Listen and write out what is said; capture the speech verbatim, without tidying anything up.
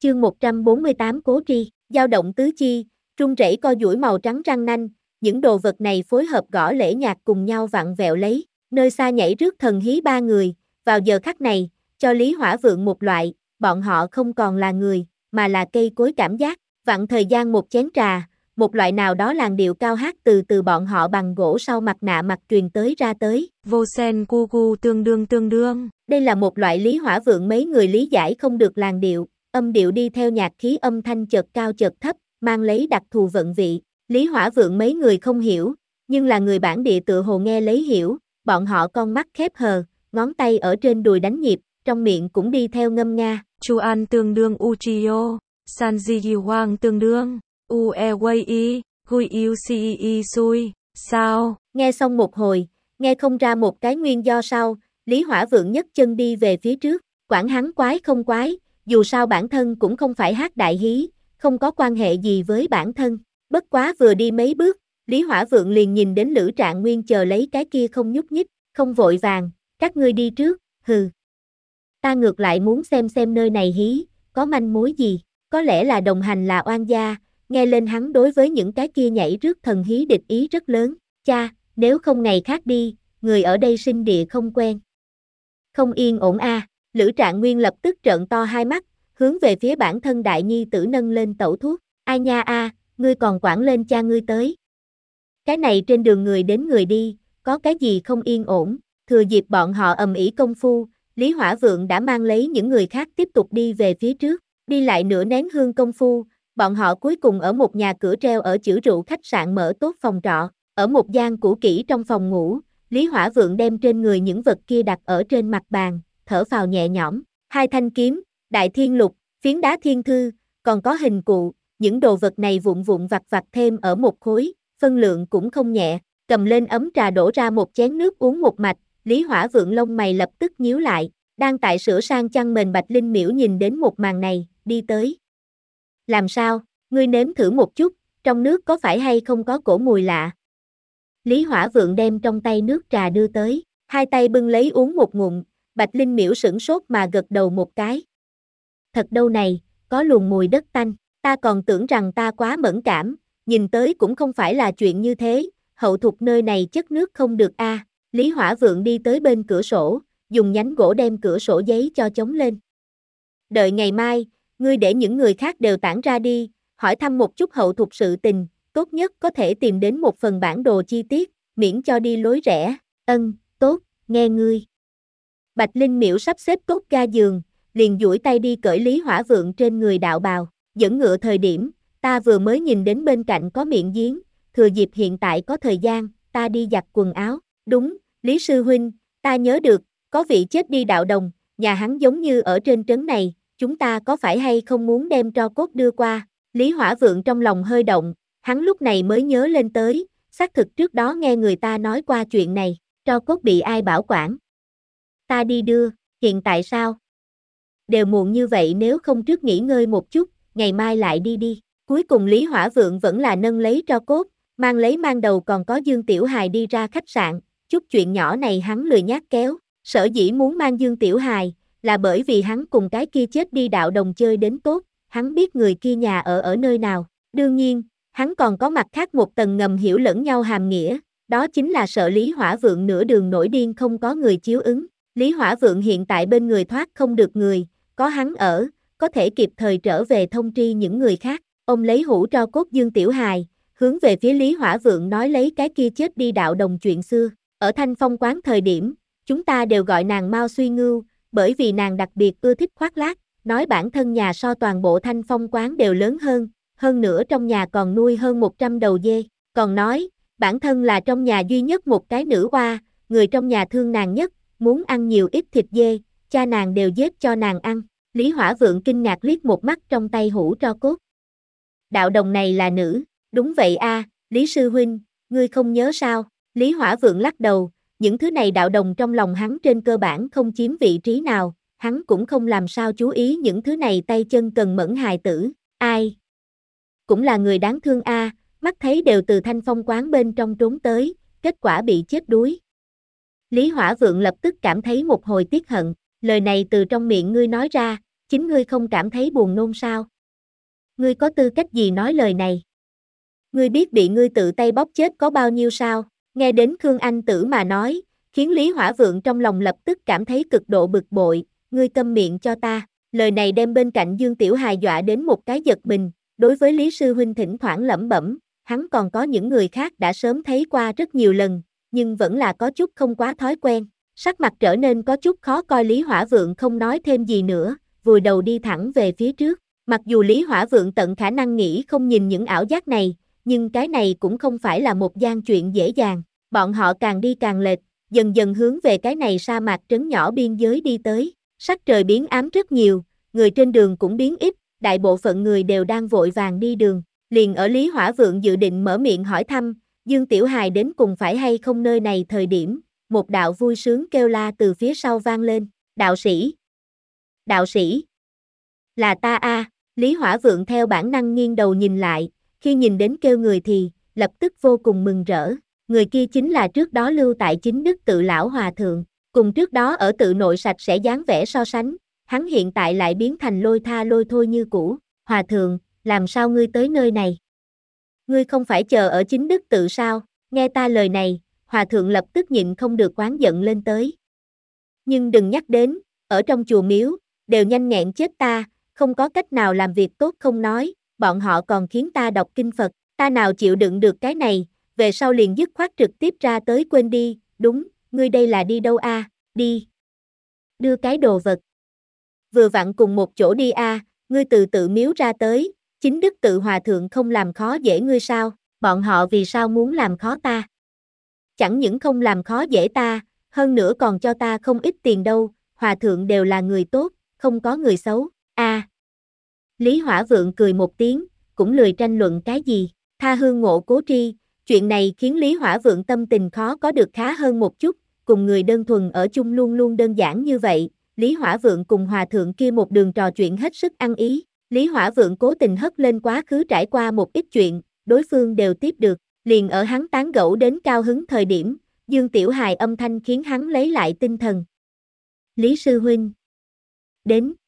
Chương một trăm bốn mươi tám Cố tri, dao động tứ chi, rung rẩy co duỗi màu trắng răng nanh, những đồ vật này phối hợp gõ lễ nhạc cùng nhau vặn vẹo lấy, nơi xa nhảy rước thần hí ba người, vào giờ khắc này, cho Lý Hỏa Vượng một loại, bọn họ không còn là người, mà là cây cối cảm giác, vặn thời gian một chén trà, một loại nào đó làn điệu cao hát từ từ bọn họ bằng gỗ sau mặt nạ mặt truyền tới ra tới. Vô sen cu cu tương đương tương đương. Đây là một loại Lý Hỏa Vượng mấy người lý giải không được làn điệu, âm điệu đi theo nhạc khí âm thanh chợt cao chợt thấp, mang lấy đặc thù vận vị. Lý Hỏa Vượng mấy người không hiểu, nhưng là người bản địa tự hồ nghe lấy hiểu, bọn họ con mắt khép hờ, ngón tay ở trên đùi đánh nhịp, trong miệng cũng đi theo ngâm nga. Chu An tương đương Uchiyo, Sanji Wang tương đương, Ue Wei I, Gui Yu Si I Sui, sao? Nghe xong một hồi, nghe không ra một cái nguyên do sau, Lý Hỏa Vượng nhấc chân đi về phía trước, quản hắn quái không quái, dù sao bản thân cũng không phải hát đại hí, không có quan hệ gì với bản thân. Bất quá vừa đi mấy bước, Lý Hỏa Vượng liền nhìn đến Lữ Trạng Nguyên chờ lấy cái kia không nhúc nhích, không vội vàng, các ngươi đi trước, hừ. Ta ngược lại muốn xem xem nơi này hí, có manh mối gì, có lẽ là đồng hành là oan gia, nghe lên hắn đối với những cái kia nhảy rước thần hí địch ý rất lớn, cha, nếu không ngày khác đi, người ở đây sinh địa không quen. Không yên ổn a. À. Lữ Trạng Nguyên lập tức trợn to hai mắt, hướng về phía bản thân đại nhi tử nâng lên tẩu thuốc, ai nha a, à, ngươi còn quản lên cha ngươi tới. Cái này trên đường người đến người đi, có cái gì không yên ổn, thừa dịp bọn họ ầm ĩ công phu, Lý Hỏa Vượng đã mang lấy những người khác tiếp tục đi về phía trước, đi lại nửa nén hương công phu, bọn họ cuối cùng ở một nhà cửa treo ở chữ rượu khách sạn mở tốt phòng trọ, ở một gian cũ kỹ trong phòng ngủ, Lý Hỏa Vượng đem trên người những vật kia đặt ở trên mặt bàn, thở phào nhẹ nhõm, hai thanh kiếm, đại thiên lục, phiến đá thiên thư, còn có hình cụ, những đồ vật này vụn vụn vặt vặt thêm ở một khối, phân lượng cũng không nhẹ, cầm lên ấm trà đổ ra một chén nước uống một mạch, Lý Hỏa Vượng lông mày lập tức nhíu lại, đang tại sửa sang chăn mền Bạch Linh Miễu nhìn đến một màn này, đi tới. Làm sao, ngươi nếm thử một chút, trong nước có phải hay không có cổ mùi lạ? Lý Hỏa Vượng đem trong tay nước trà đưa tới, hai tay bưng lấy uống một ngụm, Bạch Linh Miễu sửng sốt mà gật đầu một cái. Thật đâu này, có luồng mùi đất tanh, ta còn tưởng rằng ta quá mẫn cảm, nhìn tới cũng không phải là chuyện như thế, hậu thục nơi này chất nước không được a. À. Lý Hỏa Vượng đi tới bên cửa sổ, dùng nhánh gỗ đem cửa sổ giấy cho chống lên. Đợi ngày mai, ngươi để những người khác đều tản ra đi, hỏi thăm một chút hậu thục sự tình, tốt nhất có thể tìm đến một phần bản đồ chi tiết, miễn cho đi lối rẽ. Ân, tốt, nghe ngươi. Bạch Linh Miễu sắp xếp tốt ga giường, liền duỗi tay đi cởi Lý Hỏa Vượng trên người đạo bào, dẫn ngựa thời điểm, ta vừa mới nhìn đến bên cạnh có miệng giếng, thừa dịp hiện tại có thời gian, ta đi giặt quần áo. Đúng, Lý Sư Huynh, ta nhớ được, có vị chết đi đạo đồng, nhà hắn giống như ở trên trấn này, chúng ta có phải hay không muốn đem tro cốt đưa qua? Lý Hỏa Vượng trong lòng hơi động, hắn lúc này mới nhớ lên tới, xác thực trước đó nghe người ta nói qua chuyện này, tro cốt bị ai bảo quản? Ta đi đưa, hiện tại sao? Đều muộn như vậy nếu không trước nghỉ ngơi một chút, ngày mai lại đi đi. Cuối cùng Lý Hỏa Vượng vẫn là nâng lấy tro cốt, mang lấy mang đầu còn có Dương Tiểu Hài đi ra khách sạn, chút chuyện nhỏ này hắn lười nhác kéo, sở dĩ muốn mang Dương Tiểu Hài, là bởi vì hắn cùng cái kia chết đi đạo đồng chơi đến tốt, hắn biết người kia nhà ở ở nơi nào, đương nhiên, hắn còn có mặt khác một tầng ngầm hiểu lẫn nhau hàm nghĩa, đó chính là sợ Lý Hỏa Vượng nửa đường nổi điên không có người chiếu ứng, Lý Hỏa Vượng hiện tại bên người thoát không được người, có hắn ở, có thể kịp thời trở về thông tri những người khác, ông lấy hũ tro cốt Dương Tiểu Hài, hướng về phía Lý Hỏa Vượng nói lấy cái kia chết đi đạo đồng chuyện xưa, ở Thanh Phong quán thời điểm, chúng ta đều gọi nàng Mao Suy Ngưu, bởi vì nàng đặc biệt ưa thích khoác lác, nói bản thân nhà so toàn bộ Thanh Phong quán đều lớn hơn, hơn nữa trong nhà còn nuôi hơn một trăm đầu dê, còn nói, bản thân là trong nhà duy nhất một cái nữ oa, người trong nhà thương nàng nhất, muốn ăn nhiều ít thịt dê, cha nàng đều giết cho nàng ăn. Lý Hỏa Vượng kinh ngạc liếc một mắt trong tay hũ tro cốt. Đạo đồng này là nữ, đúng vậy a, à, Lý Sư Huynh, ngươi không nhớ sao? Lý Hỏa Vượng lắc đầu, những thứ này đạo đồng trong lòng hắn trên cơ bản không chiếm vị trí nào, hắn cũng không làm sao chú ý những thứ này tay chân cần mẫn hài tử, ai? Cũng là người đáng thương a, à, mắt thấy đều từ Thanh Phong quán bên trong trốn tới, kết quả bị chết đuối. Lý Hỏa Vượng lập tức cảm thấy một hồi tiếc hận, lời này từ trong miệng ngươi nói ra, chính ngươi không cảm thấy buồn nôn sao? Ngươi có tư cách gì nói lời này? Ngươi biết bị ngươi tự tay bóp chết có bao nhiêu sao? Nghe đến Khương Anh Tử mà nói, khiến Lý Hỏa Vượng trong lòng lập tức cảm thấy cực độ bực bội, ngươi câm miệng cho ta. Lời này đem bên cạnh Dương Tiểu Hài dọa đến một cái giật mình, đối với Lý Sư Huynh thỉnh thoảng lẩm bẩm, hắn còn có những người khác đã sớm thấy qua rất nhiều lần, nhưng vẫn là có chút không quá thói quen. Sắc mặt trở nên có chút khó coi, Lý Hỏa Vượng không nói thêm gì nữa, vùi đầu đi thẳng về phía trước. Mặc dù Lý Hỏa Vượng tận khả năng nghĩ không nhìn những ảo giác này, nhưng cái này cũng không phải là một gian chuyện dễ dàng. Bọn họ càng đi càng lệch, dần dần hướng về cái này sa mạc trấn nhỏ biên giới đi tới. Sắc trời biến ám rất nhiều, người trên đường cũng biến ít, đại bộ phận người đều đang vội vàng đi đường. Liền ở Lý Hỏa Vượng dự định mở miệng hỏi thăm, Dương Tiểu Hài đến cùng phải hay không nơi này thời điểm, một đạo vui sướng kêu la từ phía sau vang lên, đạo sĩ, đạo sĩ, là ta a. Lý Hỏa Vượng theo bản năng nghiêng đầu nhìn lại, khi nhìn đến kêu người thì, lập tức vô cùng mừng rỡ, người kia chính là trước đó lưu tại Chính Đức Tự lão hòa thượng, cùng trước đó ở tự nội sạch sẽ dáng vẻ so sánh, hắn hiện tại lại biến thành lôi tha lôi thôi như cũ. Hòa thượng, làm sao ngươi tới nơi này? Ngươi không phải chờ ở Chính Đức Tự sao? Nghe ta lời này, hòa thượng lập tức nhịn không được oán giận lên tới. Nhưng đừng nhắc đến, ở trong chùa miếu, đều nhanh nghẹn chết ta, không có cách nào làm việc tốt không nói, bọn họ còn khiến ta đọc kinh Phật, ta nào chịu đựng được cái này, về sau liền dứt khoát trực tiếp ra tới quên đi, đúng, ngươi đây là đi đâu a? Đi. Đưa cái đồ vật. Vừa vặn cùng một chỗ đi a, ngươi từ tự miếu ra tới, Chính Đức Tự hòa thượng không làm khó dễ ngươi sao, bọn họ vì sao muốn làm khó ta? Chẳng những không làm khó dễ ta, hơn nữa còn cho ta không ít tiền đâu, hòa thượng đều là người tốt, không có người xấu, a. Lý Hỏa Vượng cười một tiếng, cũng lười tranh luận cái gì, tha hương ngộ cố tri, chuyện này khiến Lý Hỏa Vượng tâm tình khó có được khá hơn một chút, cùng người đơn thuần ở chung luôn luôn đơn giản như vậy, Lý Hỏa Vượng cùng hòa thượng kia một đường trò chuyện hết sức ăn ý, Lý Hỏa Vượng cố tình hất lên quá khứ trải qua một ít chuyện, đối phương đều tiếp được, liền ở hắn tán gẫu đến cao hứng thời điểm, Dương Tiểu Hài âm thanh khiến hắn lấy lại tinh thần. Lý Sư Huynh. Đến.